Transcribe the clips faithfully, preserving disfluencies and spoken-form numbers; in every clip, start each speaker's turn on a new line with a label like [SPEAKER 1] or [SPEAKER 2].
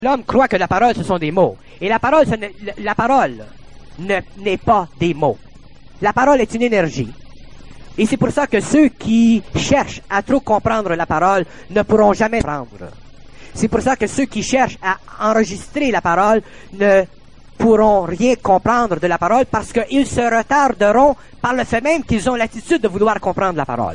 [SPEAKER 1] L'homme croit que la parole, ce sont des mots. Et la parole, ce n'est, la parole n'est pas des mots. La parole est une énergie. Et c'est pour ça que ceux qui cherchent à trop comprendre la parole ne pourront jamais prendre. C'est pour ça que ceux qui cherchent à enregistrer la parole ne pourront rien comprendre de la parole parce qu'ils se retarderont par le fait même qu'ils ont l'attitude de vouloir comprendre la parole.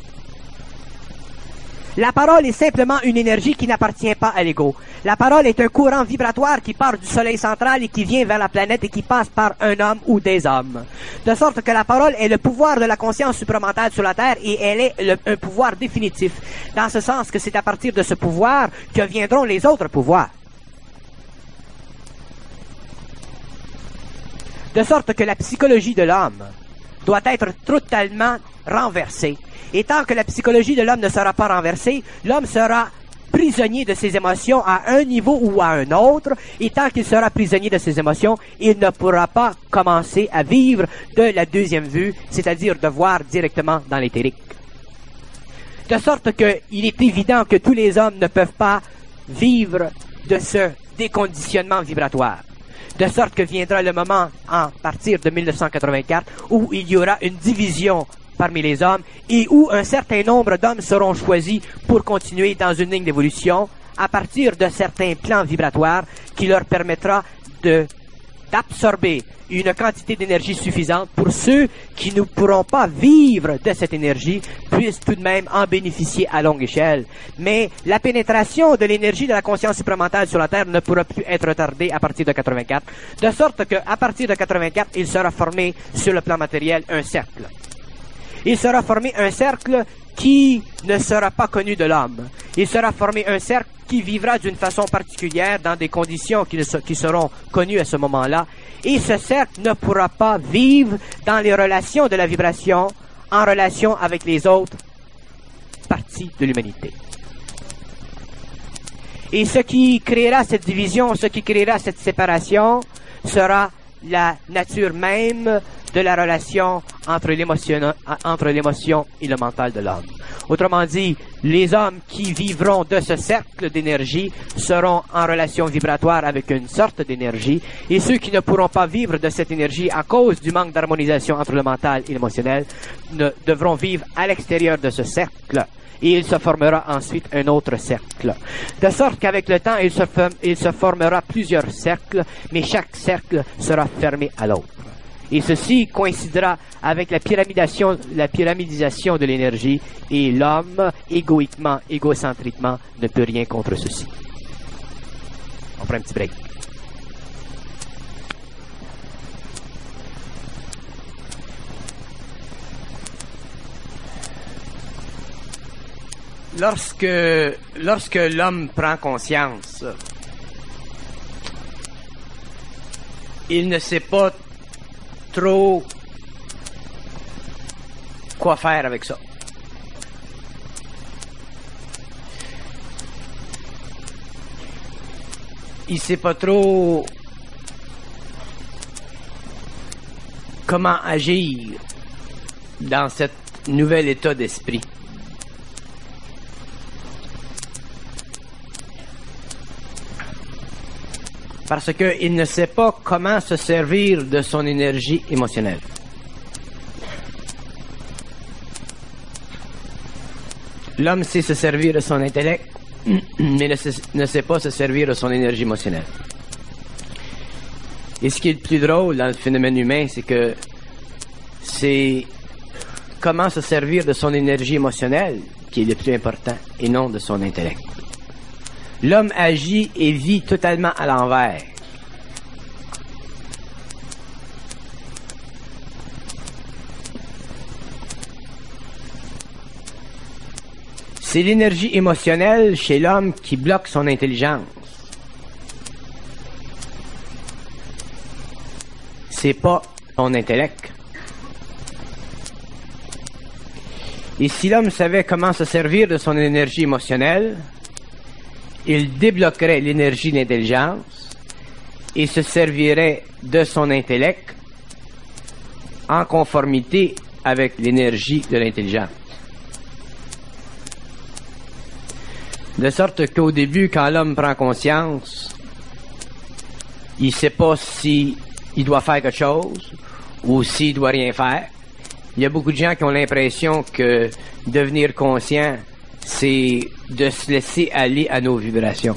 [SPEAKER 1] La parole est simplement une énergie qui n'appartient pas à l'ego. La parole est un courant vibratoire qui part du soleil central et qui vient vers la planète et qui passe par un homme ou des hommes. De sorte que la parole est le pouvoir de la conscience supramentale sur la Terre et elle est le, un pouvoir définitif. Dans ce sens que c'est à partir de ce pouvoir que viendront les autres pouvoirs. De sorte que la psychologie de l'homme doit être totalement renversée. Et tant que la psychologie de l'homme ne sera pas renversée, l'homme sera prisonnier de ses émotions à un niveau ou à un autre. Et tant qu'il sera prisonnier de ses émotions, il ne pourra pas commencer à vivre de la deuxième vue, c'est-à-dire de voir directement dans l'éthérique. De sorte qu'il est évident que tous les hommes ne peuvent pas vivre de ce déconditionnement vibratoire. De sorte que viendra le moment, à partir de mille neuf cent quatre-vingt-quatre, où il y aura une division parmi les hommes et où un certain nombre d'hommes seront choisis pour continuer dans une ligne d'évolution à partir de certains plans vibratoires qui leur permettra de d'absorber une quantité d'énergie suffisante pour ceux qui ne pourront pas vivre de cette énergie puissent tout de même en bénéficier à longue échelle. Mais la pénétration de l'énergie de la conscience supramentale sur la Terre ne pourra plus être retardée à partir de quatre-vingt-quatre, de sorte qu'à partir de quatre-vingt-quatre, il sera formé sur le plan matériel un cercle. Il sera formé un cercle qui ne sera pas connu de l'homme. Il sera formé un cercle qui vivra d'une façon particulière dans des conditions qui, ne, qui seront connues à ce moment-là. Et ce cercle ne pourra pas vivre dans les relations de la vibration en relation avec les autres parties de l'humanité. Et ce qui créera cette division, ce qui créera cette séparation, sera la nature même de la relation entre l'émotion, entre l'émotion et le mental de l'homme. Autrement dit, les hommes qui vivront de ce cercle d'énergie seront en relation vibratoire avec une sorte d'énergie, et ceux qui ne pourront pas vivre de cette énergie à cause du manque d'harmonisation entre le mental et l'émotionnel ne devront vivre à l'extérieur de ce cercle. Et il se formera ensuite un autre cercle. De sorte qu'avec le temps, il se, il se formera plusieurs cercles, mais chaque cercle sera fermé à l'autre. Et ceci coïncidera avec la pyramidation, la pyramidisation de l'énergie, et l'homme, égoïquement, égocentriquement, ne peut rien contre ceci. On prend un petit break. Lorsque, lorsque l'homme prend conscience, il ne sait pas trop quoi faire avec ça. Il ne sait pas trop comment agir dans cet nouvel état d'esprit. Parce qu'il ne sait pas comment se servir de son énergie émotionnelle. L'homme sait se servir de son intellect, mais ne sait, ne sait pas se servir de son énergie émotionnelle. Et ce qui est le plus drôle dans le phénomène humain, c'est que c'est comment se servir de son énergie émotionnelle qui est le plus important, et non de son intellect. L'homme agit et vit totalement à l'envers. C'est l'énergie émotionnelle chez l'homme qui bloque son intelligence. C'est pas son intellect. Et si l'homme savait comment se servir de son énergie émotionnelle, il débloquerait l'énergie d'intelligence et se servirait de son intellect en conformité avec l'énergie de l'intelligence. De sorte qu'au début, quand l'homme prend conscience,
[SPEAKER 2] il sait pas si il doit faire quelque chose ou s'il doit rien faire. Il y a beaucoup de gens qui ont l'impression que devenir conscient, c'est de se laisser aller à nos vibrations.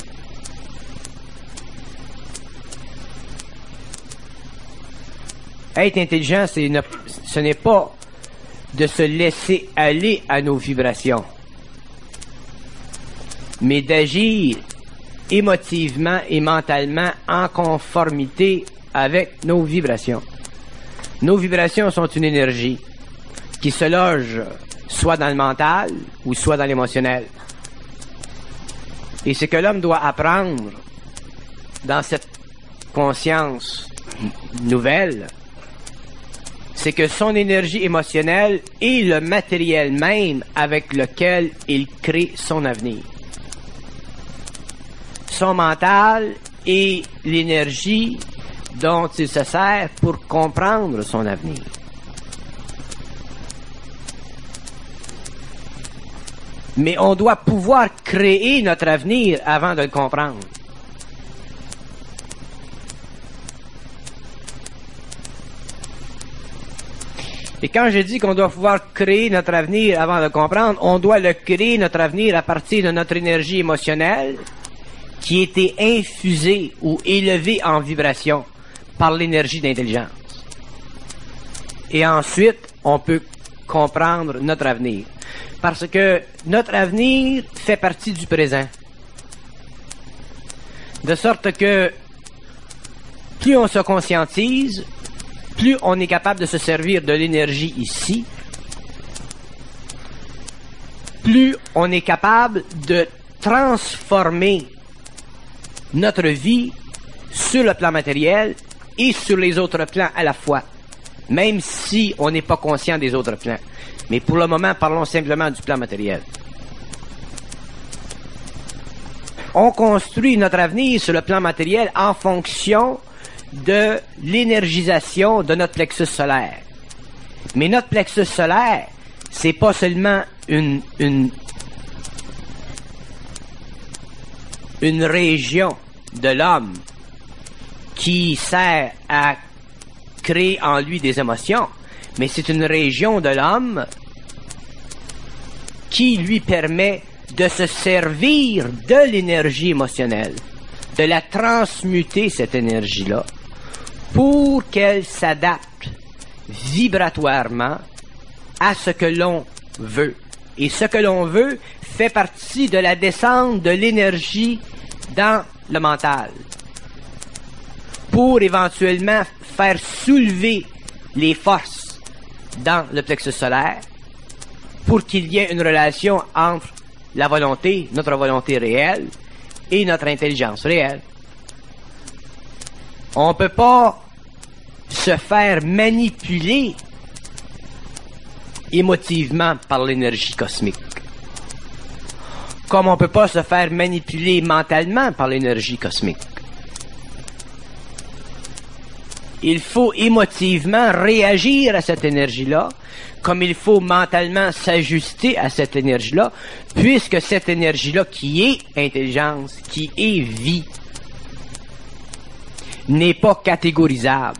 [SPEAKER 2] Être intelligent, c'est ne, ce n'est pas de se laisser aller à nos vibrations, mais d'agir émotivement et mentalement en conformité avec nos vibrations. Nos vibrations sont une énergie qui se loge soit dans le mental ou soit dans l'émotionnel. Et ce que l'homme doit apprendre dans cette conscience nouvelle, c'est que son énergie émotionnelle est le matériel même avec lequel il crée son avenir. Son mental est l'énergie dont il se sert pour comprendre son avenir. Mais on doit pouvoir créer notre avenir avant de le comprendre. Et quand je dis qu'on doit pouvoir créer notre avenir avant de le comprendre, on doit le créer, notre avenir, à partir de notre énergie émotionnelle qui a été infusée ou élevée en vibration par l'énergie d'intelligence. Et ensuite, on peut comprendre notre avenir. Parce que notre avenir fait partie du présent. De sorte que plus on se conscientise, plus on est capable de se servir de l'énergie ici, plus on est capable de transformer notre vie sur le plan matériel et sur les autres plans à la fois, même si on n'est pas conscient des autres plans. Mais pour le moment, parlons simplement du plan matériel. On construit notre avenir sur le plan matériel en fonction de l'énergisation de notre plexus solaire. Mais notre plexus solaire, c'est pas seulement une, une, une région de l'homme qui sert à créer en lui des émotions, mais c'est une région de l'homme qui lui permet de se servir de l'énergie émotionnelle, de la transmuter, cette énergie-là, pour qu'elle s'adapte vibratoirement à ce que l'on veut. Et ce que l'on veut fait partie de la descente de l'énergie dans le mental, pour éventuellement faire soulever les forces dans le plexus solaire, pour qu'il y ait une relation entre la volonté, notre volonté réelle, et notre intelligence réelle. On ne peut pas se faire manipuler émotivement par l'énergie cosmique, comme on ne peut pas se faire manipuler mentalement par l'énergie cosmique. Il faut émotivement réagir à cette énergie-là, comme il faut mentalement s'ajuster à cette énergie-là, puisque cette énergie-là qui est intelligence, qui est vie, n'est pas catégorisable.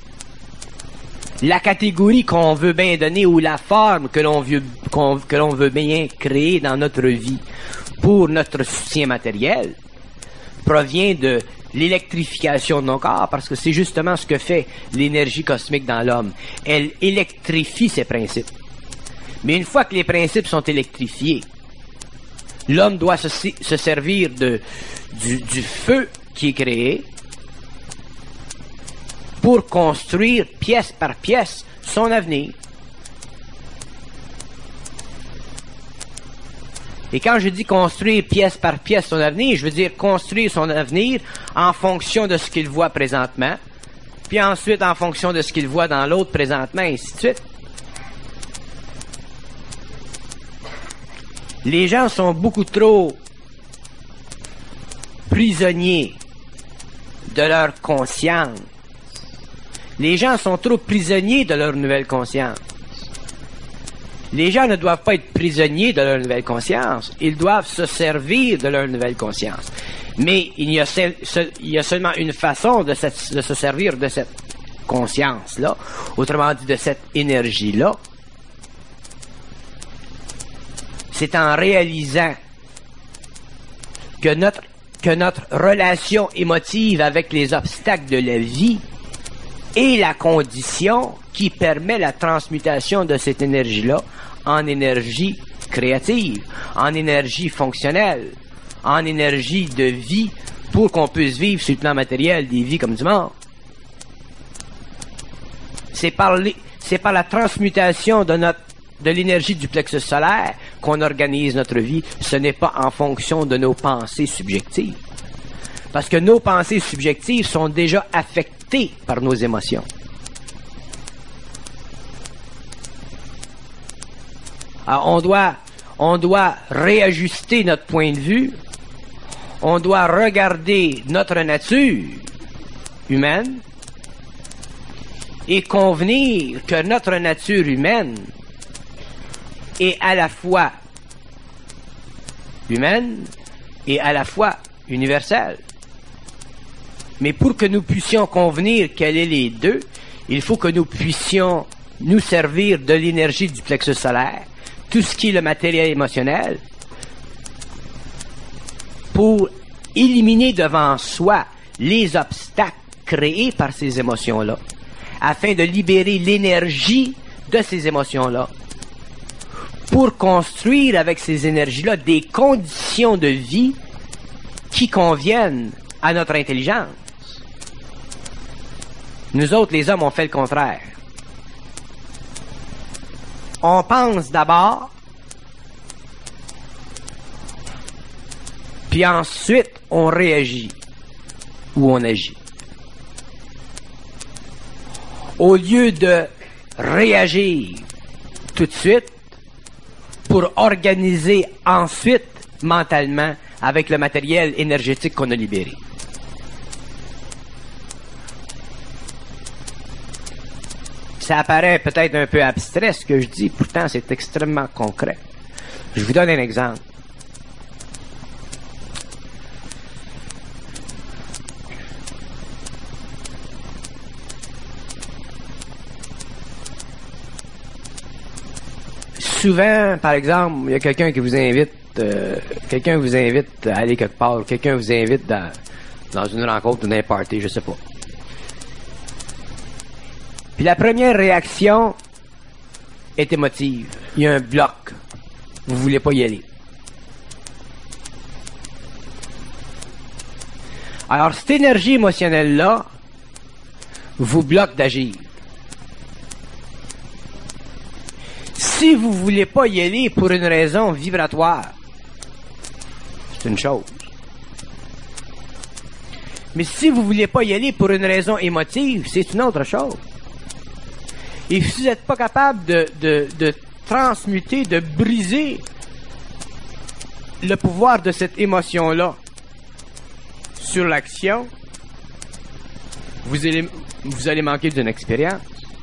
[SPEAKER 2] La catégorie qu'on veut bien donner ou la forme que l'on veut, qu'on, que l'on veut bien créer dans notre vie pour notre soutien matériel provient de l'électrification de nos corps, parce que c'est justement ce que fait l'énergie cosmique dans l'homme. Elle électrifie ses principes. Mais une fois que les principes sont électrifiés, l'homme doit se, se servir de, du, du feu qui est créé pour construire pièce par pièce son avenir. Et quand je dis construire pièce par pièce son avenir, je veux dire construire son avenir en fonction de ce qu'il voit présentement, puis ensuite en fonction de ce qu'il voit dans l'autre présentement, et ainsi de suite. Les gens sont beaucoup trop prisonniers de leur conscience. Les gens sont trop prisonniers de leur nouvelle conscience. Les gens ne doivent pas être prisonniers de leur nouvelle conscience. Ils doivent se servir de leur nouvelle conscience. Mais il y a, seul, seul, il y a seulement une façon de, cette, de se servir de cette conscience-là, autrement dit de cette énergie-là. C'est en réalisant que notre, que notre relation émotive avec les obstacles de la vie est la condition qui permet la transmutation de cette énergie-là en énergie créative, en énergie fonctionnelle, en énergie de vie pour qu'on puisse vivre sur le plan matériel des vies comme du mort. C'est par, les, c'est par la transmutation de, notre, de l'énergie du plexus solaire qu'on organise notre vie. Ce n'est pas en fonction de nos pensées subjectives. Parce que nos pensées subjectives sont déjà affectées par nos émotions. Alors, on doit, on doit réajuster notre point de vue. On doit regarder notre nature humaine et convenir que notre nature humaine est à la fois humaine et à la fois universelle. Mais pour que nous puissions convenir qu'elle est les deux, il faut que nous puissions nous servir de l'énergie du plexus solaire, tout ce qui est le matériel émotionnel, pour éliminer devant soi les obstacles créés par ces émotions-là, afin de libérer l'énergie de ces émotions-là, pour construire avec ces énergies-là des conditions de vie qui conviennent à notre intelligence. Nous autres, les hommes, on fait le contraire. On pense d'abord, puis ensuite, on réagit ou on agit. Au lieu de réagir tout de suite pour organiser ensuite mentalement avec le matériel énergétique qu'on a libéré. Ça apparaît peut-être un peu abstrait ce que je dis, pourtant c'est extrêmement concret. Je vous donne un exemple. Souvent, par exemple, il y a quelqu'un qui vous invite, euh, quelqu'un vous invite à aller quelque part, quelqu'un vous invite dans, dans une rencontre ou dans un party, je sais pas. Puis la première réaction est émotive. Il y a un bloc. Vous voulez pas y aller. Alors, cette énergie émotionnelle-là vous bloque d'agir. Si vous voulez pas y aller pour une raison vibratoire, c'est une chose. Mais si vous voulez pas y aller pour une raison émotive, c'est une autre chose. Et si vous n'êtes pas capable de, de, de transmuter, de briser le pouvoir de cette émotion-là sur l'action, vous allez, vous allez manquer d'une expérience.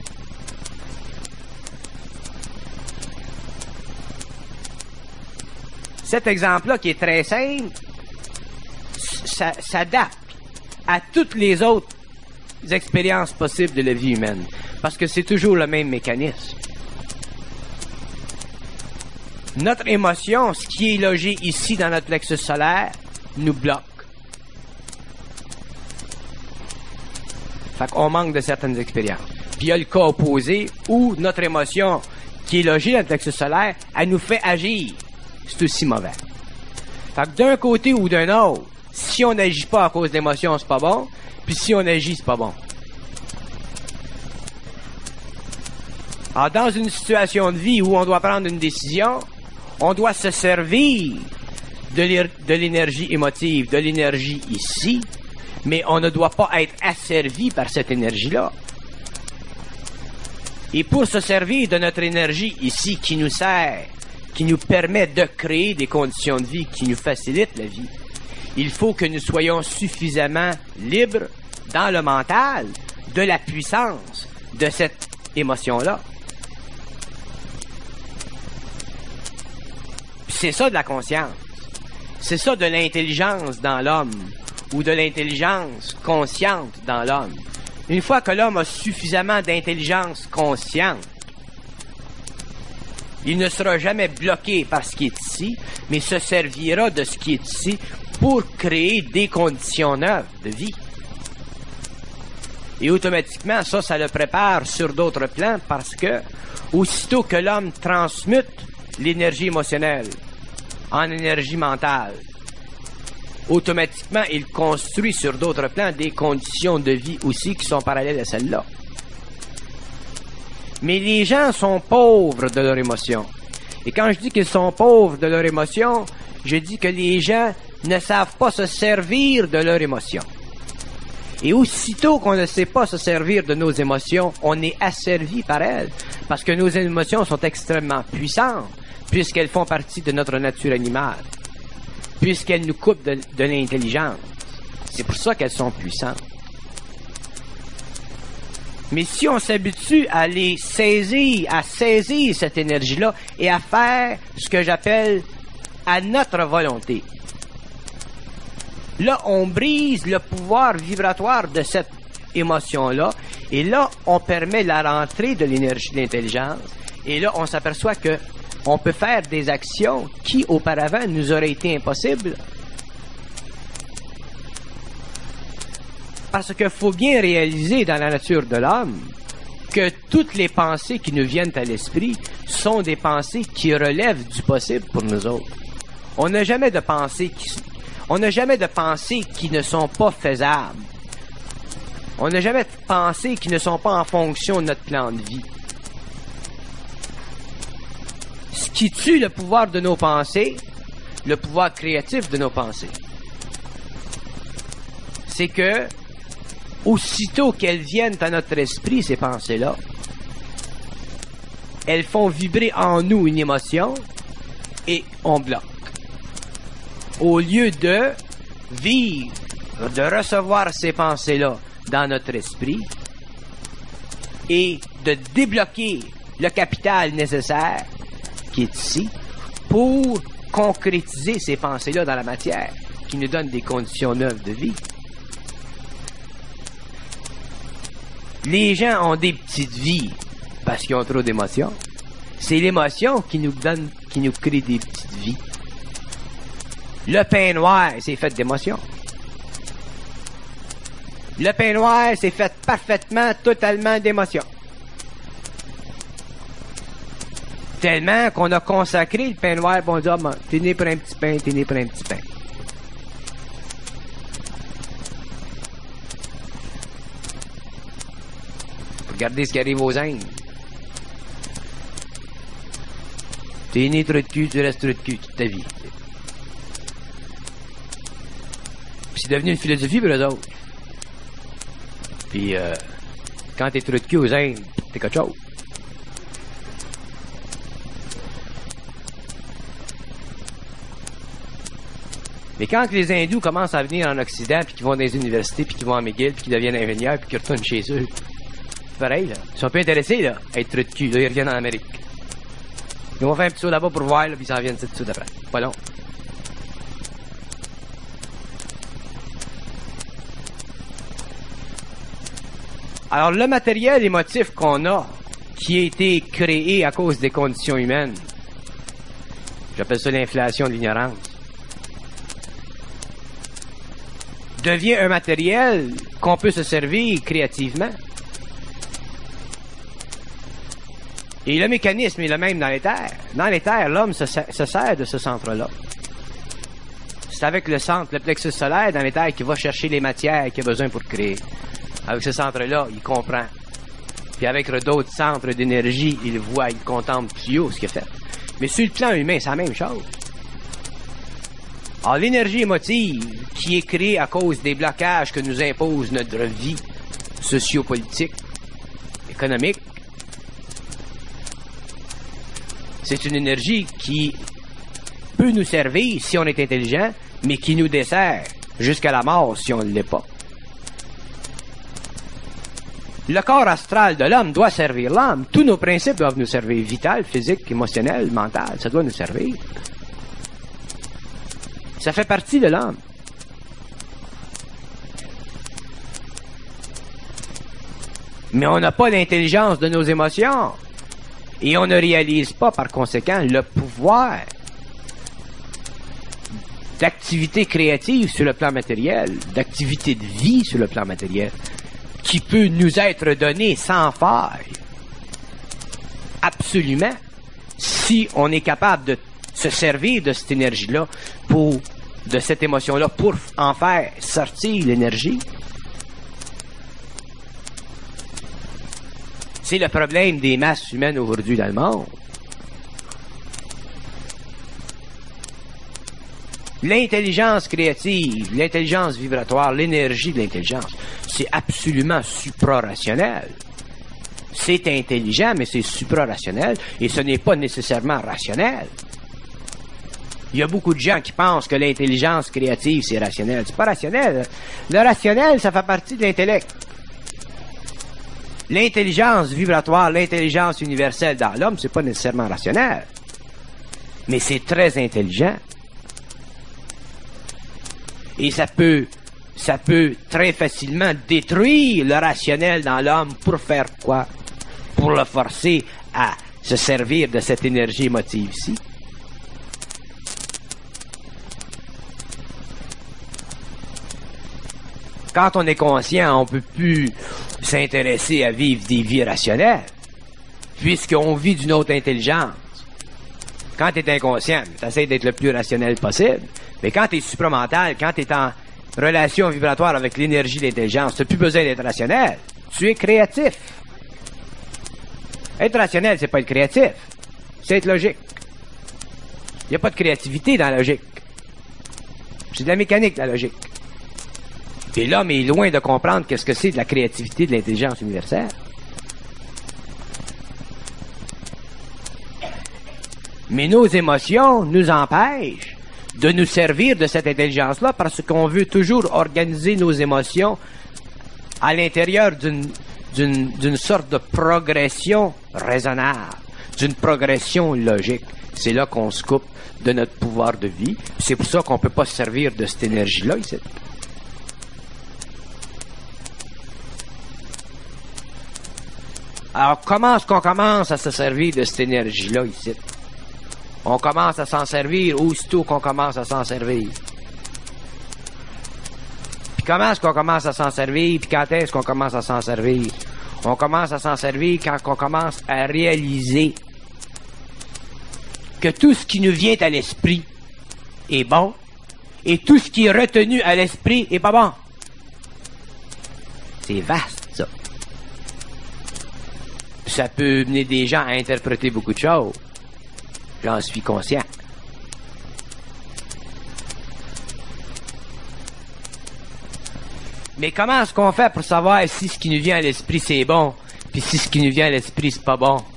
[SPEAKER 2] Cet exemple-là, qui est très simple, ça s'adapte à toutes les autres expériences possibles de la vie humaine. Parce que c'est toujours le même mécanisme. Notre émotion, ce qui est logé ici dans notre plexus solaire, nous bloque. Fait qu'on manque de certaines expériences. Puis il y a le cas opposé où notre émotion, qui est logée dans le plexus solaire, elle nous fait agir. C'est aussi mauvais. Fait que d'un côté ou d'un autre, si on n'agit pas à cause d'émotions, c'est pas bon. Puis si on agit, c'est pas bon. Alors, dans une situation de vie où on doit prendre une décision, on doit se servir de l'énergie émotive, de l'énergie ici, mais on ne doit pas être asservi par cette énergie-là. Et pour se servir de notre énergie ici qui nous sert, qui nous permet de créer des conditions de vie qui nous facilitent la vie, il faut que nous soyons suffisamment libres dans le mental de la puissance de cette émotion-là. C'est ça de la conscience. C'est ça de l'intelligence dans l'homme, ou de l'intelligence consciente dans l'homme. Une fois que l'homme a suffisamment d'intelligence consciente, il ne sera jamais bloqué par ce qui est ici, mais se servira de ce qui est ici pour créer des conditions neuves de vie. Et automatiquement, ça, ça le prépare sur d'autres plans parce que, aussitôt que l'homme transmute l'énergie émotionnelle en énergie mentale, automatiquement, il construit sur d'autres plans des conditions de vie aussi qui sont parallèles à celles-là. Mais les gens sont pauvres de leurs émotions. Et quand je dis qu'ils sont pauvres de leurs émotions, je dis que les gens ne savent pas se servir de leurs émotions. Et aussitôt qu'on ne sait pas se servir de nos émotions, on est asservi par elles. Parce que nos émotions sont extrêmement puissantes, puisqu'elles font partie de notre nature animale. Puisqu'elles nous coupent de, de l'intelligence. C'est pour ça qu'elles sont puissantes. Mais si on s'habitue à les saisir, à saisir cette énergie-là et à faire ce que j'appelle à notre volonté, là, on brise le pouvoir vibratoire de cette émotion-là et là, on permet la rentrée de l'énergie de l'intelligence et là, on s'aperçoit que on peut faire des actions qui, auparavant, nous auraient été impossibles. Parce qu'il faut bien réaliser dans la nature de l'homme que toutes les pensées qui nous viennent à l'esprit sont des pensées qui relèvent du possible pour nous autres. On n'a jamais de pensées qui, on n'a jamais de pensées qui ne sont pas faisables. On n'a jamais de pensées qui ne sont pas en fonction de notre plan de vie. Ce qui tue le pouvoir de nos pensées, le pouvoir créatif de nos pensées, c'est que aussitôt qu'elles viennent à notre esprit, ces pensées-là, elles font vibrer en nous une émotion et on bloque. Au lieu de vivre, de recevoir ces pensées-là dans notre esprit et de débloquer le capital nécessaire qui est ici pour concrétiser ces pensées-là dans la matière qui nous donne des conditions neuves de vie. Les gens ont des petites vies parce qu'ils ont trop d'émotions. C'est l'émotion qui nous donne, qui nous crée des petites vies. Le pain noir, c'est fait d'émotions. Le pain noir, c'est fait parfaitement, totalement d'émotions. Tellement qu'on a consacré le pain noir, bon, on dit, ah, ben, t'es né pour un petit pain, t'es né pour un petit pain. Regardez ce qui arrive aux Indes. T'es né trop de cul, tu restes trop de cul toute ta vie. Puis c'est devenu une philosophie pour eux autres. Puis euh, quand t'es trop de cul aux Indes, t'es quelque chose. Mais quand les hindous commencent à venir en Occident, puis qu'ils vont dans les universités, puis qu'ils vont à McGill, puis qu'ils deviennent ingénieurs, puis qu'ils retournent chez eux, c'est pareil, là. Ils sont peu intéressés, là, à être trop de cul. Là, ils reviennent en Amérique. Ils vont faire un petit saut là-bas pour voir, là, puis ils s'en viennent tout de suite après. Pas long. Alors, le matériel émotif qu'on a, qui a été créé à cause des conditions humaines, j'appelle ça l'inflation de l'ignorance, devient un matériel qu'on peut se servir créativement. Et le mécanisme est le même dans les terres. Dans les terres, l'homme se, se sert de ce centre-là. C'est avec le centre, le plexus solaire dans les terres qu'il va chercher les matières qu'il a besoin pour créer. Avec ce centre-là, il comprend. Puis avec d'autres centres d'énergie, il voit, il contemple plus haut ce qu'il a fait. Mais sur le plan humain, c'est la même chose. Alors, l'énergie émotive qui est créée à cause des blocages que nous impose notre vie sociopolitique, économique, c'est une énergie qui peut nous servir si on est intelligent, mais qui nous dessert jusqu'à la mort si on ne l'est pas. Le corps astral de l'homme doit servir l'âme. Tous nos principes doivent nous servir. Vital, physique, émotionnel, mental, ça doit nous servir. Ça fait partie de l'homme. Mais on n'a pas l'intelligence de nos émotions. Et on ne réalise pas, par conséquent, le pouvoir d'activité créative sur le plan matériel, d'activité de vie sur le plan matériel, qui peut nous être donné sans faille. Absolument. Si on est capable de se servir de cette énergie-là, pour, de cette émotion-là, pour en faire sortir l'énergie. C'est le problème des masses humaines aujourd'hui dans le monde. L'intelligence créative, l'intelligence vibratoire, l'énergie de l'intelligence, c'est absolument suprarationnel. C'est intelligent, mais c'est suprarationnel, et ce n'est pas nécessairement rationnel. Il y a beaucoup de gens qui pensent que l'intelligence créative, c'est rationnel. C'est pas rationnel. Le rationnel, ça fait partie de l'intellect. L'intelligence vibratoire, l'intelligence universelle dans l'homme, c'est pas nécessairement rationnel. Mais c'est très intelligent. Et ça peut, ça peut très facilement détruire le rationnel dans l'homme pour faire quoi? Pour le forcer à se servir de cette énergie émotive-ci. Quand on est conscient, on ne peut plus s'intéresser à vivre des vies rationnelles, puisqu'on vit d'une autre intelligence. Quand tu es inconscient, tu essaies d'être le plus rationnel possible, mais quand tu es supramental, quand tu es en relation vibratoire avec l'énergie de l'intelligence, tu n'as plus besoin d'être rationnel. Tu es créatif. Être rationnel, c'est pas être créatif. C'est être logique. Il n'y a pas de créativité dans la logique. C'est de la mécanique, la logique. Et l'homme est loin de comprendre qu'est-ce que c'est de la créativité de l'intelligence universelle. Mais nos émotions nous empêchent de nous servir de cette intelligence-là parce qu'on veut toujours organiser nos émotions à l'intérieur d'une, d'une, d'une sorte de progression raisonnable, d'une progression logique. C'est là qu'on se coupe de notre pouvoir de vie. C'est pour ça qu'on ne peut pas se servir de cette énergie-là ici. Alors, comment est-ce qu'on commence à se servir de cette énergie-là ici? On commence à s'en servir aussitôt qu'on commence à s'en servir. Puis comment est-ce qu'on commence à s'en servir? Puis quand est-ce qu'on commence à s'en servir? On commence à s'en servir quand on commence à réaliser que tout ce qui nous vient à l'esprit est bon et tout ce qui est retenu à l'esprit est pas bon. C'est vaste, ça. Ça peut mener des gens à interpréter beaucoup de choses. J'en suis conscient. Mais comment est-ce qu'on fait pour savoir si ce qui nous vient à l'esprit c'est bon, puis si ce qui nous vient à l'esprit c'est pas bon?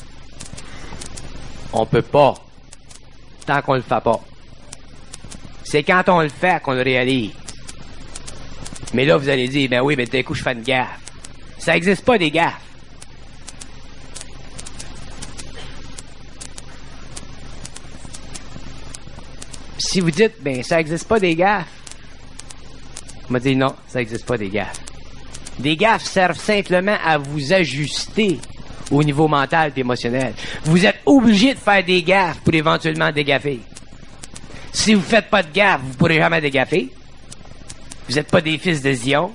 [SPEAKER 2] On peut pas, tant qu'on le fait pas. C'est quand on le fait qu'on le réalise. Mais là, vous allez dire, ben oui, ben d'un coup, je fais une gaffe. Ça n'existe pas des gaffes. Si vous dites, ben, ça n'existe pas des gaffes, on m'a dit non, ça n'existe pas des gaffes. Des gaffes servent simplement à vous ajuster au niveau mental et émotionnel. Vous êtes obligé de faire des gaffes pour éventuellement dégaffer. Si vous ne faites pas de gaffes, vous ne pourrez jamais dégaffer. Vous n'êtes pas des fils de Zion.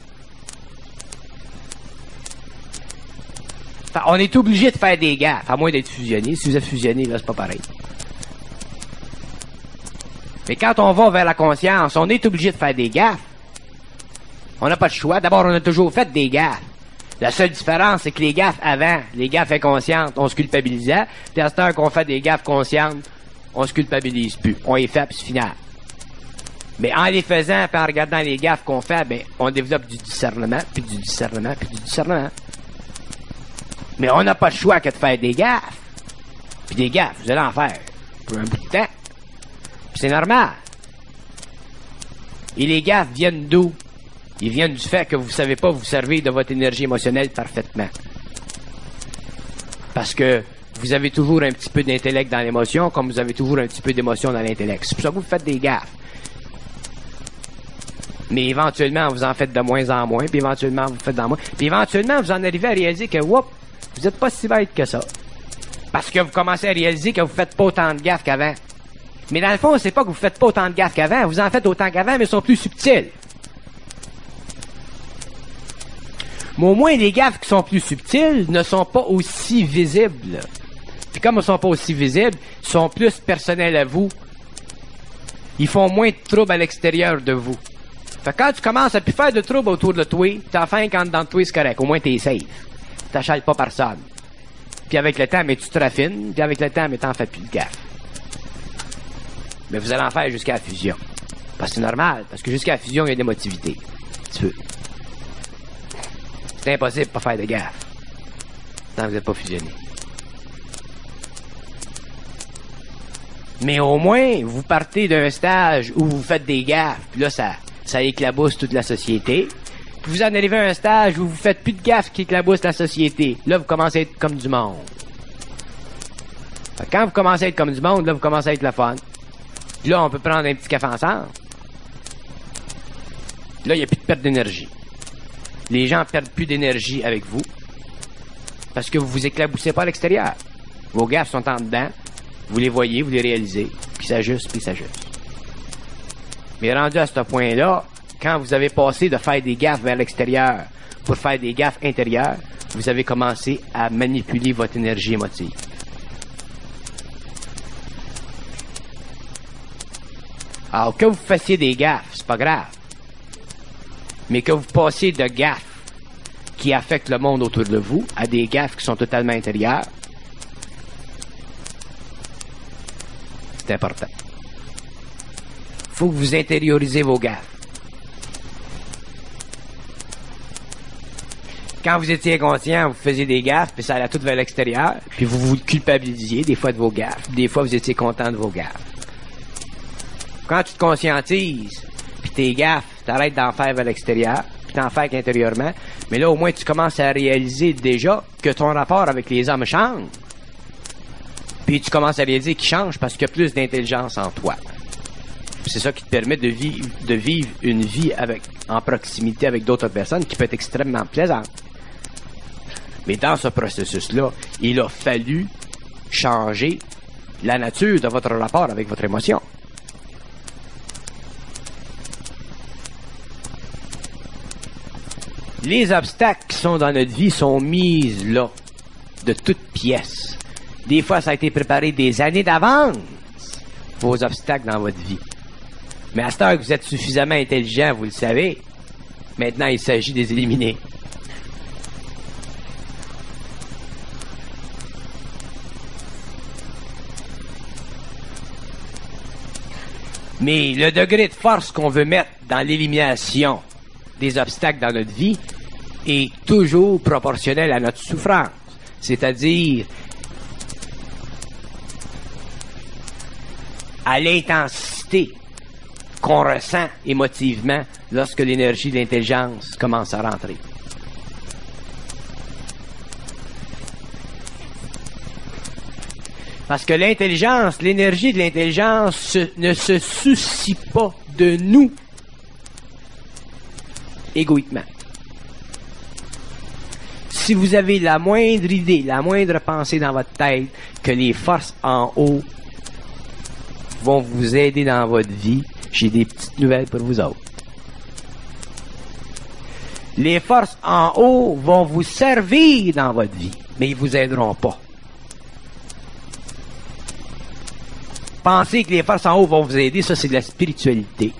[SPEAKER 2] Enfin, on est obligé de faire des gaffes, à moins d'être fusionné. Si vous êtes fusionné, là, c'est pas pareil. Mais quand on va vers la conscience, on est obligé de faire des gaffes. On n'a pas de choix. D'abord, on a toujours fait des gaffes. La seule différence, c'est que les gaffes avant, les gaffes inconscientes, on se culpabilisait. Puis à ce temps qu'on fait des gaffes conscientes, on se culpabilise plus. On les fait, puis c'est final. Mais en les faisant, puis en regardant les gaffes qu'on fait, ben, on développe du discernement, puis du discernement, puis du discernement. Mais on n'a pas le choix que de faire des gaffes. Puis des gaffes, vous allez en faire pour un bout de temps. Puis c'est normal. Et les gaffes viennent d'où? Ils viennent du fait que vous ne savez pas vous servir de votre énergie émotionnelle parfaitement. Parce que vous avez toujours un petit peu d'intellect dans l'émotion, comme vous avez toujours un petit peu d'émotion dans l'intellect. C'est pour ça que vous faites des gaffes. Mais éventuellement, vous en faites de moins en moins, puis éventuellement, vous faites d'en moins. Puis éventuellement, vous en arrivez à réaliser que, whoop, vous n'êtes pas si bête que ça. Parce que vous commencez à réaliser que vous faites pas autant de gaffes qu'avant. Mais dans le fond, c'est pas que vous faites pas autant de gaffes qu'avant, vous en faites autant qu'avant, mais ils sont plus subtils. Mais au moins, les gaffes qui sont plus subtiles ne sont pas aussi visibles. Puis comme ils ne sont pas aussi visibles, ils sont plus personnels à vous. Ils font moins de troubles à l'extérieur de vous. Fait que quand tu commences à plus faire de troubles autour de toi, t'as faim quand dans toi, c'est correct. Au moins, t'es safe. T'achètes pas personne. Puis avec le temps, mais tu te raffines. Puis avec le temps, mais t'en fais plus de gaffe. Mais vous allez en faire jusqu'à la fusion. Parce que c'est normal. Parce que jusqu'à la fusion, il y a des motivités. Tu peux. C'est impossible de pas faire de gaffe. Tant que vous n'êtes pas fusionné. Mais au moins, vous partez d'un stage où vous faites des gaffes. Puis là, ça, ça éclabousse toute la société. Puis vous en arrivez à un stage où vous faites plus de gaffes qui éclaboussent la société. Là, vous commencez à être comme du monde. Fait que quand vous commencez à être comme du monde, là, vous commencez à être le fun. Puis là, on peut prendre un petit café ensemble. Là, il n'y a plus de perte d'énergie. Les gens perdent plus d'énergie avec vous. Parce que vous vous éclaboussez pas à l'extérieur. Vos gaffes sont en dedans. Vous les voyez, vous les réalisez. Puis ça s'ajuste, puis ça s'ajuste. Mais rendu à ce point-là, quand vous avez passé de faire des gaffes vers l'extérieur pour faire des gaffes intérieures, vous avez commencé à manipuler votre énergie émotive. Alors, que vous fassiez des gaffes, c'est pas grave. Mais que vous passiez de gaffes qui affectent le monde autour de vous à des gaffes qui sont totalement intérieures, c'est important. Il faut que vous intériorisez vos gaffes. Quand vous étiez inconscient, vous faisiez des gaffes, puis ça allait tout vers l'extérieur, puis vous vous culpabilisiez des fois de vos gaffes. Des fois, vous étiez content de vos gaffes. Quand tu te conscientises, puis tes gaffes, t'arrêtes d'en faire vers l'extérieur, puis t'en fais qu'intérieurement, mais là, au moins, tu commences à réaliser déjà que ton rapport avec les hommes change. Puis tu commences à réaliser qu'il change parce qu'il y a plus d'intelligence en toi. C'est ça qui te permet de vivre, de vivre une vie avec, en proximité avec d'autres personnes qui peut être extrêmement plaisante. Mais dans ce processus-là, il a fallu changer la nature de votre rapport avec votre émotion. Les obstacles qui sont dans notre vie sont mis là, de toutes pièces. Des fois, ça a été préparé des années d'avance, vos obstacles dans votre vie. Mais à cette heure que vous êtes suffisamment intelligent, vous le savez, maintenant, il s'agit de les éliminer. Mais le degré de force qu'on veut mettre dans l'élimination des obstacles dans notre vie est toujours proportionnel à notre souffrance. C'est-à-dire à l'intensité qu'on ressent émotivement lorsque l'énergie de l'intelligence commence à rentrer. Parce que l'intelligence, l'énergie de l'intelligence se, ne se soucie pas de nous égoïquement. Si vous avez la moindre idée, la moindre pensée dans votre tête que les forces en haut vont vous aider dans votre vie, j'ai des petites nouvelles pour vous autres. Les forces en haut vont vous servir dans votre vie, mais ils vous aideront pas. Pensez que les forces en haut vont vous aider, ça c'est de la spiritualité.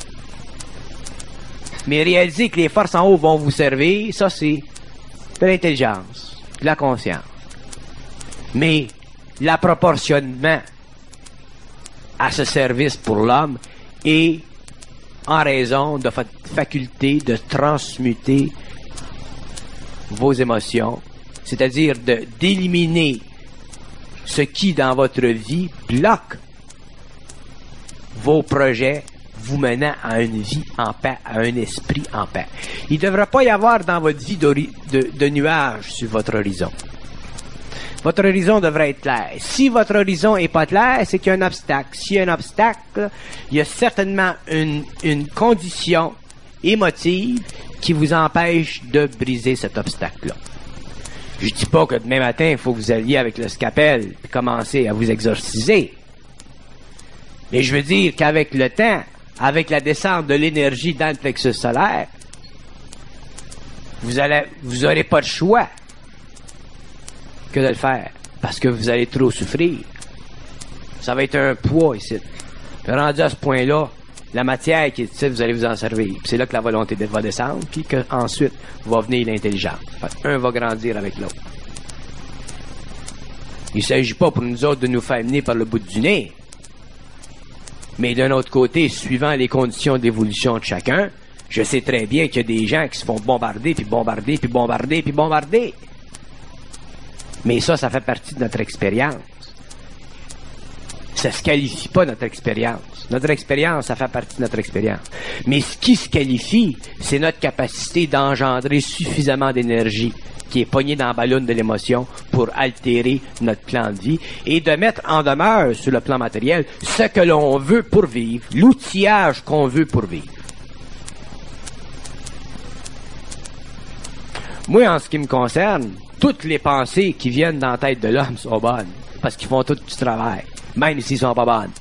[SPEAKER 2] Mais réaliser que les forces en haut vont vous servir, ça c'est de l'intelligence, de la conscience. Mais l'approportionnement à ce service pour l'homme est en raison de votre faculté de transmuter vos émotions, c'est-à-dire de d'éliminer ce qui dans votre vie bloque vos projets vous menant à une vie en paix, à un esprit en paix. Il ne devrait pas y avoir dans votre vie de, de, de nuages sur votre horizon. Votre horizon devrait être clair. Si votre horizon est pas clair, c'est qu'il y a un obstacle. S'il y a un obstacle, il y a certainement une, une condition émotive qui vous empêche de briser cet obstacle-là. Je dis pas que demain matin, il faut que vous alliez avec le scalpel et commencer à vous exorciser. Mais je veux dire qu'avec le temps, avec la descente de l'énergie dans le plexus solaire, vous allez, vous aurez pas de choix que de le faire, parce que vous allez trop souffrir. Ça va être un poids ici. Rendu à ce point-là, la matière qui est ici, vous allez vous en servir. Puis c'est là que la volonté va descendre, puis qu'ensuite va venir l'intelligence. Un va grandir avec l'autre. Il ne s'agit pas pour nous autres de nous faire mener par le bout du nez. Mais d'un autre côté, suivant les conditions d'évolution de chacun, je sais très bien qu'il y a des gens qui se font bombarder, puis bombarder, puis bombarder, puis bombarder. Mais ça, ça fait partie de notre expérience. Ça se qualifie pas notre expérience. Notre expérience, ça fait partie de notre expérience. Mais ce qui se qualifie, c'est notre capacité d'engendrer suffisamment d'énergie qui est pognée dans la ballonne de l'émotion pour altérer notre plan de vie et de mettre en demeure sur le plan matériel ce que l'on veut pour vivre, l'outillage qu'on veut pour vivre. Moi, en ce qui me concerne, toutes les pensées qui viennent dans la tête de l'homme sont bonnes, parce qu'ils font tout du travail, même s'ils sont pas bonnes.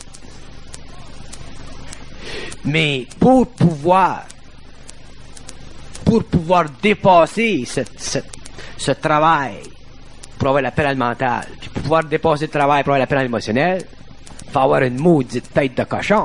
[SPEAKER 2] Mais pour pouvoir, pour pouvoir dépasser cette, cette, ce travail, pour avoir l'appel mental, puis pour pouvoir dépasser le travail pour avoir l'appel émotionnel, il faut avoir une maudite tête de cochon.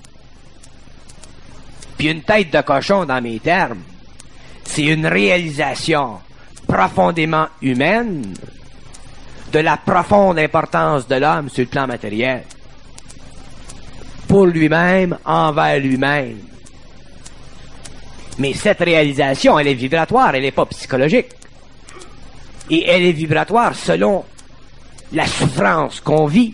[SPEAKER 2] Puis une tête de cochon, dans mes termes, c'est une réalisation profondément humaine de la profonde importance de l'homme sur le plan matériel. Pour lui-même, envers lui-même. Mais cette réalisation, elle est vibratoire, elle n'est pas psychologique. Et elle est vibratoire selon la souffrance qu'on vit.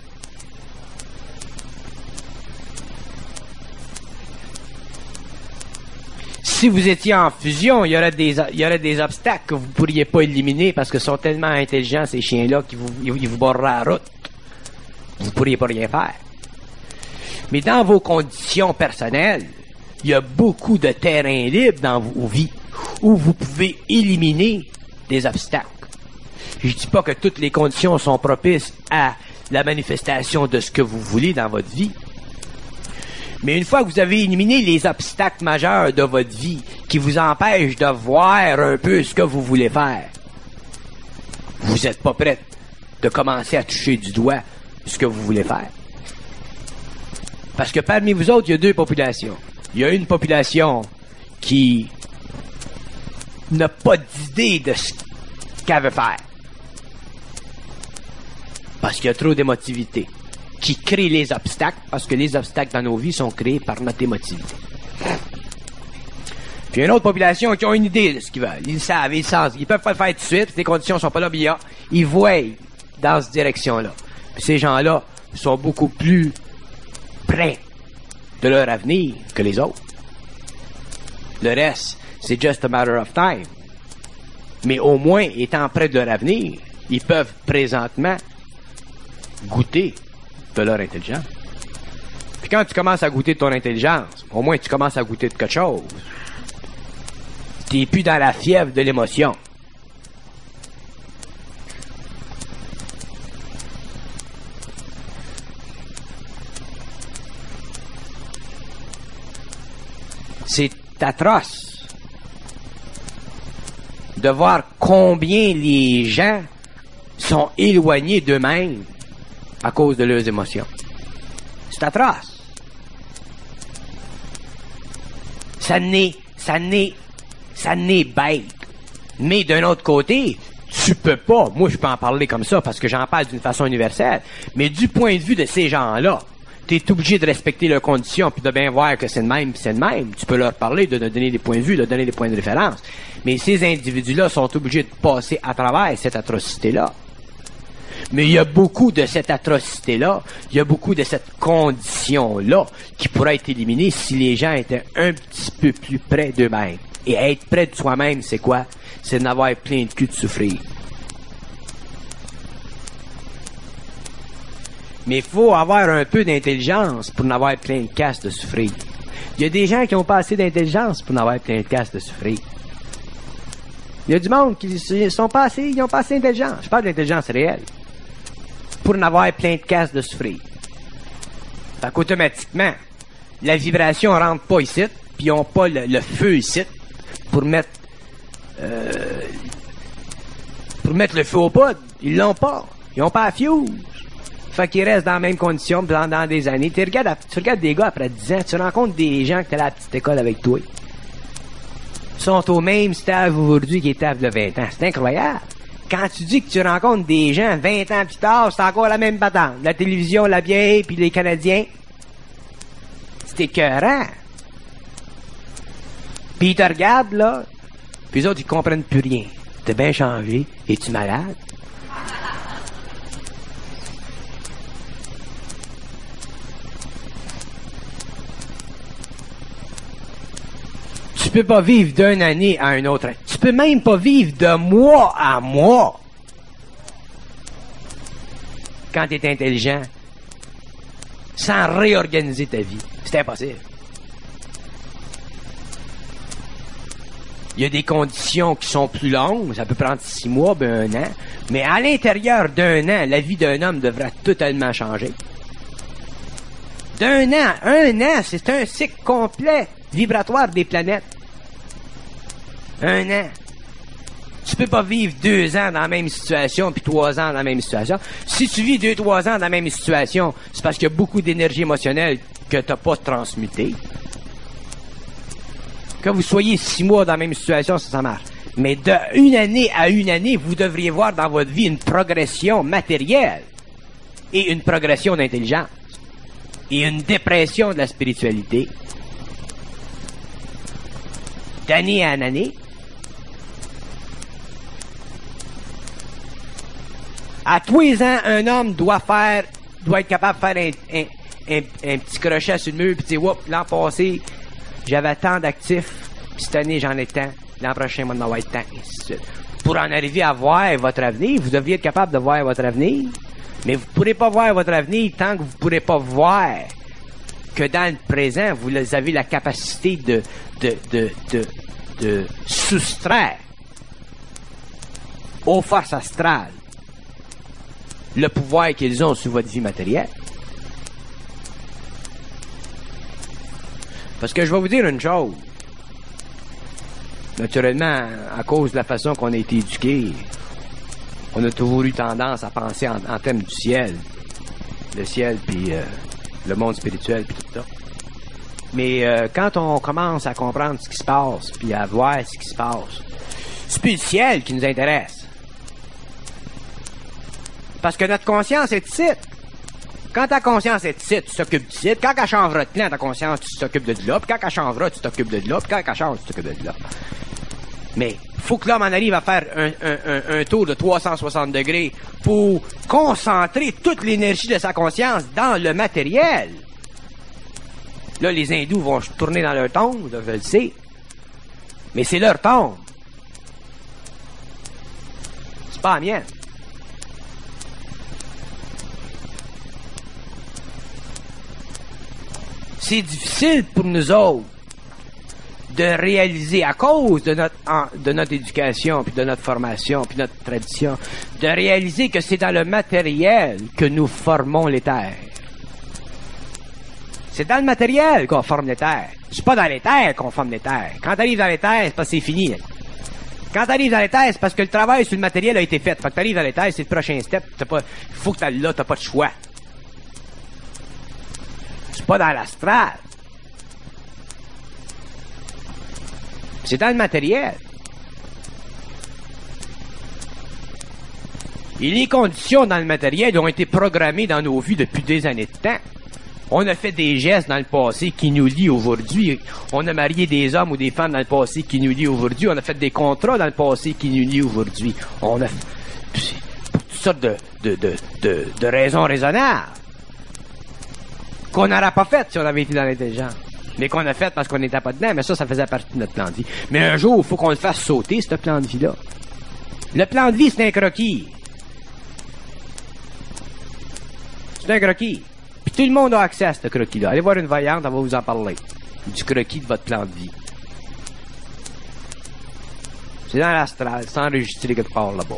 [SPEAKER 2] Si vous étiez en fusion, il y aurait des, il y aurait des obstacles que vous ne pourriez pas éliminer parce que sont tellement intelligents, ces chiens-là, qu'ils vous, ils vous barreraient la route. Vous ne pourriez pas rien faire. Mais dans vos conditions personnelles, il y a beaucoup de terrain libre dans vos vies où vous pouvez éliminer des obstacles. Je ne dis pas que toutes les conditions sont propices à la manifestation de ce que vous voulez dans votre vie. Mais une fois que vous avez éliminé les obstacles majeurs de votre vie qui vous empêchent de voir un peu ce que vous voulez faire, vous n'êtes pas prête de commencer à toucher du doigt ce que vous voulez faire. Parce que parmi vous autres, il y a deux populations. Il y a une population qui n'a pas d'idée de ce qu'elle veut faire. Parce qu'il y a trop d'émotivité. Qui crée les obstacles, parce que les obstacles dans nos vies sont créés par notre émotivité. Puis il y a une autre population qui ont une idée de ce qu'ils veulent. Ils savent, ils savent. Ils peuvent pas le faire tout de suite, les conditions sont pas là, mais ils, ils voient dans cette direction-là. Puis ces gens-là sont beaucoup plus près de leur avenir que les autres. Le reste, c'est just a matter of time. Mais au moins, étant près de leur avenir, ils peuvent présentement goûter de leur intelligence. Puis quand tu commences à goûter de ton intelligence, au moins tu commences à goûter de quelque chose. Tu n'es plus dans la fièvre de l'émotion. C'est atroce de voir combien les gens sont éloignés d'eux-mêmes à cause de leurs émotions. C'est atroce. Ça n'est, ça n'est, ça n'est bête. Mais d'un autre côté, tu peux pas, moi je peux en parler comme ça parce que j'en parle d'une façon universelle, mais du point de vue de ces gens-là, tu es obligé de respecter leurs conditions puis de bien voir que c'est le même puis c'est le même. Tu peux leur parler, de leur donner des points de vue, de leur donner des points de référence. Mais ces individus-là sont obligés de passer à travers cette atrocité-là. Mais il y a beaucoup de cette atrocité-là, il y a beaucoup de cette condition-là qui pourrait être éliminée si les gens étaient un petit peu plus près d'eux-mêmes. Et être près de soi-même, c'est quoi? C'est d'en avoir plein de cul de souffrir. Mais il faut avoir un peu d'intelligence pour n'avoir plein de casse de souffrir. Il y a des gens qui n'ont pas assez d'intelligence pour n'avoir plein de casse de souffrir. Il y a du monde qui sont pas assez, ils n'ont pas assez d'intelligence. Je parle d'intelligence réelle. Pour n'avoir plein de casse de souffrir. Fait qu'automatiquement, la vibration rentre pas ici, puis ils n'ont pas le, le feu ici pour mettre euh, pour mettre le feu au poudre. Ils l'ont pas. Ils n'ont pas la fuse. Fait qu'ils restent dans la même condition pendant des années. Tu regardes, tu regardes des gars après dix ans, tu rencontres des gens que tu à la petite école avec toi. Ils sont au même stade aujourd'hui qu'ils étaient il y a vingt ans. C'est incroyable. Quand tu dis que tu rencontres des gens vingt ans plus tard, c'est encore la même patente. La télévision, la bière, puis les Canadiens. C'est écœurant. Puis ils te regardent, là, puis les autres, ils comprennent plus rien. T'es bien changé. Es-tu malade? Tu peux pas vivre d'une année à une autre. Tu peux même pas vivre de mois à mois. Quand tu es intelligent, sans réorganiser ta vie. C'est impossible. Il y a des conditions qui sont plus longues, ça peut prendre six mois, ben un an, mais à l'intérieur d'un an, la vie d'un homme devra totalement changer. D'un an, un an, c'est un cycle complet vibratoire des planètes. Un an. Tu peux pas vivre deux ans dans la même situation puis trois ans dans la même situation. Si tu vis deux, trois ans dans la même situation, c'est parce qu'il y a beaucoup d'énergie émotionnelle que t'as pas transmutée. Que vous soyez six mois dans la même situation, ça, ça marche. Mais de une année à une année, vous devriez voir dans votre vie une progression matérielle et une progression d'intelligence et une dépression de la spiritualité. D'année en année. À tous les ans, un homme doit faire, doit être capable de faire un, un, un, un petit crochet sur le mur, puis tu sais, whoop, l'an passé, j'avais tant d'actifs, puis cette année, j'en ai tant, l'an prochain, moi, j'en avoir tant, et ainsi de suite. Pour en arriver à voir votre avenir, vous devriez être capable de voir votre avenir, mais vous ne pourrez pas voir votre avenir tant que vous ne pourrez pas voir que dans le présent, vous avez la capacité de, de, de, de, de soustraire aux forces astrales le pouvoir qu'ils ont sur votre vie matérielle. Parce que je vais vous dire une chose. Naturellement, à cause de la façon qu'on a été éduqué, on a toujours eu tendance à penser en, en termes du ciel. Le ciel, puis euh, le monde spirituel, puis tout ça. Mais euh, quand on commence à comprendre ce qui se passe, puis à voir ce qui se passe, c'est plus le ciel qui nous intéresse. Parce que notre conscience est ici. Quand ta conscience est ici, tu t'occupes d'ici. Quand elle changera de plan, ta conscience, tu t'occupes de là. Puis quand elle changera, tu t'occupes de là. Puis quand elle change, tu t'occupes de là. Mais il faut que l'homme en arrive à faire un, un, un, un tour de trois cent soixante degrés pour concentrer toute l'énergie de sa conscience dans le matériel. Là, les hindous vont tourner dans leur tombe, je le sais. Mais c'est leur tombe. C'est pas la mienne. C'est difficile pour nous autres de réaliser, à cause de notre, en, de notre éducation, puis de notre formation, puis de notre tradition, de réaliser que c'est dans le matériel que nous formons les terres. C'est dans le matériel qu'on forme les terres. C'est pas dans les terres qu'on forme les terres. Quand t'arrives dans les terres, c'est parce que c'est fini. Là. Quand t'arrives dans les terres, c'est parce que le travail sur le matériel a été fait. Fait que t'arrives dans les terres, c'est le prochain step. T'as pas, faut que t'ailles là, t'as pas de choix. C'est pas dans l'astral. C'est dans le matériel. Et les conditions dans le matériel ont été programmées dans nos vies depuis des années de temps. On a fait des gestes dans le passé qui nous lient aujourd'hui. On a marié des hommes ou des femmes dans le passé qui nous lient aujourd'hui. On a fait des contrats dans le passé qui nous lient aujourd'hui. On a fait pour toutes sortes de, de, de, de, de raisons raisonnables. Qu'on n'aurait pas fait si on avait été dans l'intelligence. Mais qu'on a fait parce qu'on n'était pas dedans, mais ça, ça faisait partie de notre plan de vie. Mais un jour, il faut qu'on le fasse sauter, ce plan de vie-là. Le plan de vie, c'est un croquis. C'est un croquis. Puis tout le monde a accès à ce croquis-là. Allez voir une voyante, elle va vous en parler. Du croquis de votre plan de vie. C'est dans l'astral, c'est enregistré quelque part là-bas.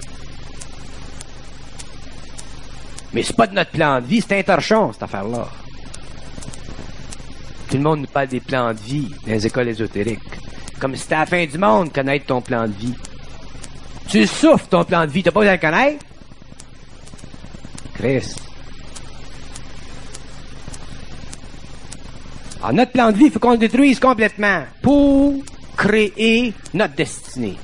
[SPEAKER 2] Mais c'est pas de notre plan de vie, c'est un torchon, cette affaire-là. Tout le monde nous parle des plans de vie dans les écoles ésotériques. Comme si c'était à la fin du monde, connaître ton plan de vie. Tu souffres ton plan de vie, t'as pas besoin de le connaître? Christ. Alors, notre plan de vie, il faut qu'on le détruise complètement pour créer notre destinée.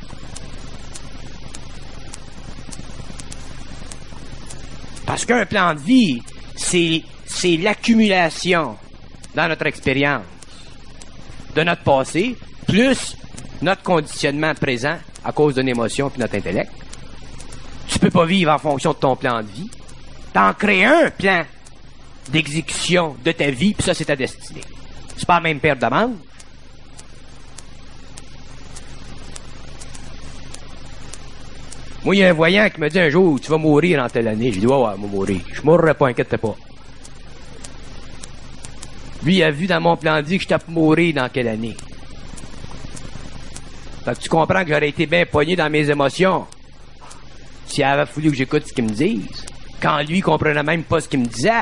[SPEAKER 2] Parce qu'un plan de vie, c'est, c'est l'accumulation dans notre expérience de notre passé, plus notre conditionnement présent à cause d'une émotion puis notre intellect. Tu peux pas vivre en fonction de ton plan de vie. T'en crées un plan d'exécution de ta vie, puis ça, c'est ta destinée. C'est pas la même paire de manches. Moi, il y a un voyant qui me dit un jour, tu vas mourir en telle année. J'ai dit, ouais, ouais, je vais mourir. Je mourrai pas, inquiète pas. Lui, il a vu dans mon plan de vie que je t'ai mourir dans quelle année. Fait que tu comprends que j'aurais été bien poigné dans mes émotions s'il avait fallu que j'écoute ce qu'ils me disent. Quand lui, il comprenait même pas ce qu'il me disait.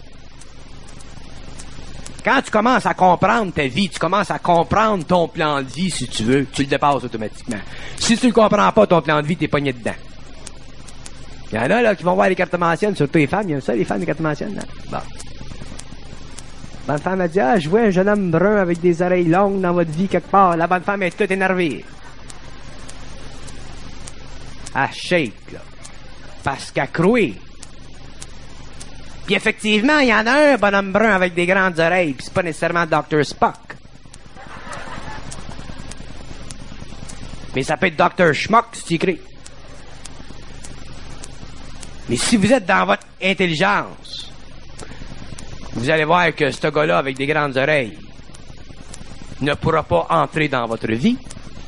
[SPEAKER 2] Quand tu commences à comprendre ta vie, tu commences à comprendre ton plan de vie, si tu veux, tu le dépasses automatiquement. Si tu ne comprends pas ton plan de vie, t'es pogné dedans. Il y en a là qui vont voir les cartes mentionnes, surtout les femmes, il y a ça, les femmes des cartes mentionnes. Bon. Bonne femme a dit, ah, je vois un jeune homme brun avec des oreilles longues dans votre vie quelque part. La bonne femme est toute énervée. Elle shake, là. Parce qu'elle croit. Puis effectivement, il y en a un bonhomme brun avec des grandes oreilles, puis c'est pas nécessairement docteur Spock. Mais ça peut être docteur Schmuck, c'est écrit. Mais si vous êtes dans votre intelligence, vous allez voir que ce gars-là avec des grandes oreilles ne pourra pas entrer dans votre vie.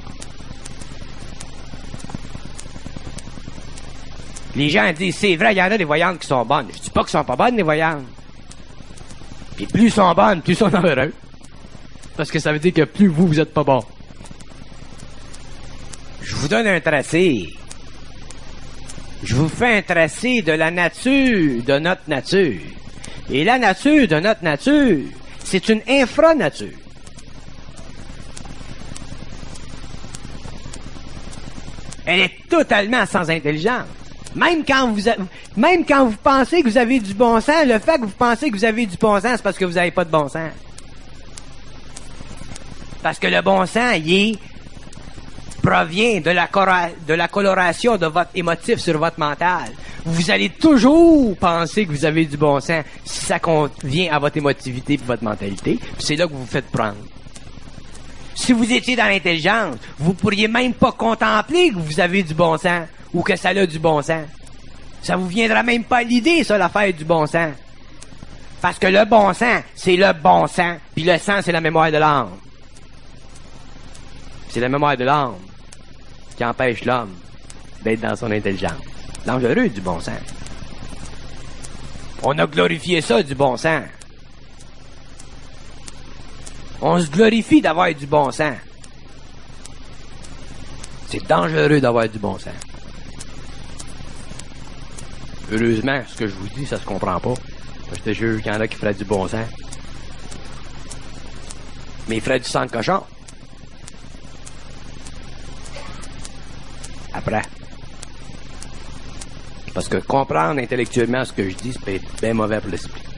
[SPEAKER 2] Les gens disent, c'est vrai, il y en a des voyantes qui sont bonnes. Je dis pas qu'elles sont pas bonnes, les voyantes. Puis plus elles sont bonnes, plus elles sont heureuses. Parce que ça veut dire que plus vous, vous êtes pas bon. Je vous donne un tracé. Je vous fais un tracé de la nature, de notre nature. Et la nature de notre nature, c'est une infranature. Elle est totalement sans intelligence. Même quand vous a, même quand vous pensez que vous avez du bon sens, le fait que vous pensez que vous avez du bon sens, c'est parce que vous n'avez pas de bon sens. Parce que le bon sens, il est, provient de la, cora, de la coloration de votre émotif sur votre mental. Vous allez toujours penser que vous avez du bon sens si ça convient à votre émotivité et votre mentalité. Puis c'est là que vous vous faites prendre. Si vous étiez dans l'intelligence, vous pourriez même pas contempler que vous avez du bon sens ou que ça a du bon sens. Ça vous viendra même pas à l'idée, ça, l'affaire du bon sens. Parce que le bon sens, c'est le bon sens, puis le sens, c'est la mémoire de l'âme. C'est la mémoire de l'âme qui empêche l'homme d'être dans son intelligence. Dangereux, du bon sens. On a glorifié ça, du bon sens. On se glorifie d'avoir du bon sens. C'est dangereux d'avoir du bon sens. Heureusement, ce que je vous dis, ça se comprend pas. Je te jure qu'il y en a qui feraient du bon sens. Mais ils feraient du sang de cochon. Après. Parce que comprendre intellectuellement ce que je dis, ça peut être bien mauvais pour l'esprit.